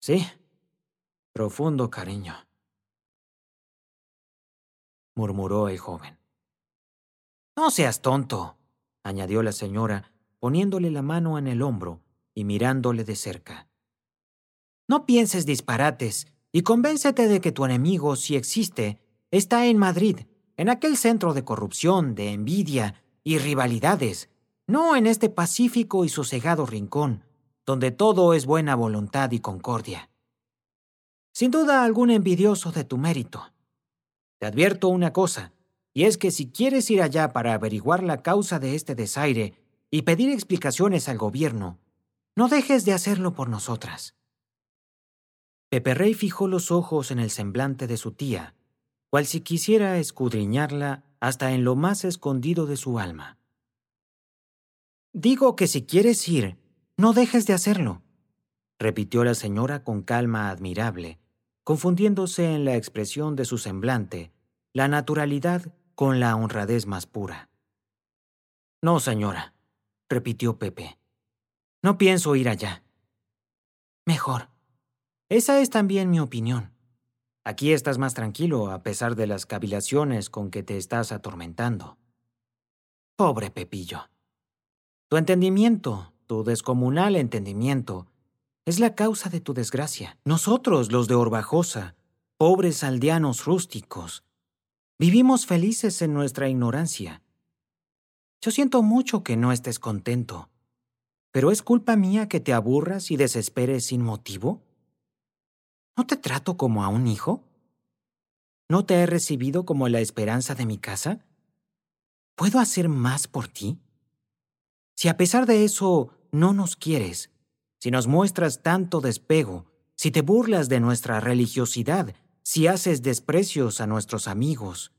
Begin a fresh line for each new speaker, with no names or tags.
Sí, profundo cariño, murmuró el joven. No seas tonto, añadió la señora, poniéndole la mano en el hombro y mirándole de cerca. No pienses disparates y convéncete de que tu enemigo, si existe, está en Madrid, en aquel centro de corrupción, de envidia y rivalidades, no en este pacífico y sosegado rincón, donde todo es buena voluntad y concordia. Sin duda algún envidioso de tu mérito. Te advierto una cosa, y es que si quieres ir allá para averiguar la causa de este desaire y pedir explicaciones al gobierno, no dejes de hacerlo por nosotras. Peperrey fijó los ojos en el semblante de su tía, cual si quisiera escudriñarla hasta en lo más escondido de su alma. Digo que si quieres ir, no dejes de hacerlo, repitió la señora con calma admirable, confundiéndose en la expresión de su semblante, la naturalidad con la honradez más pura. No, señora, repitió Pepe. No pienso ir allá. Mejor. Esa es también mi opinión. Aquí estás más tranquilo a pesar de las cavilaciones con que te estás atormentando. Pobre Pepillo. Tu entendimiento, tu descomunal entendimiento, es la causa de tu desgracia. Nosotros, los de Orbajosa, pobres aldeanos rústicos, vivimos felices en nuestra ignorancia. Yo siento mucho que no estés contento, pero ¿es culpa mía que te aburras y desesperes sin motivo? ¿No te trato como a un hijo? ¿No te he recibido como la esperanza de mi casa? ¿Puedo hacer más por ti? Si a pesar de eso no nos quieres, si nos muestras tanto despego, si te burlas de nuestra religiosidad, si haces desprecios a nuestros amigos,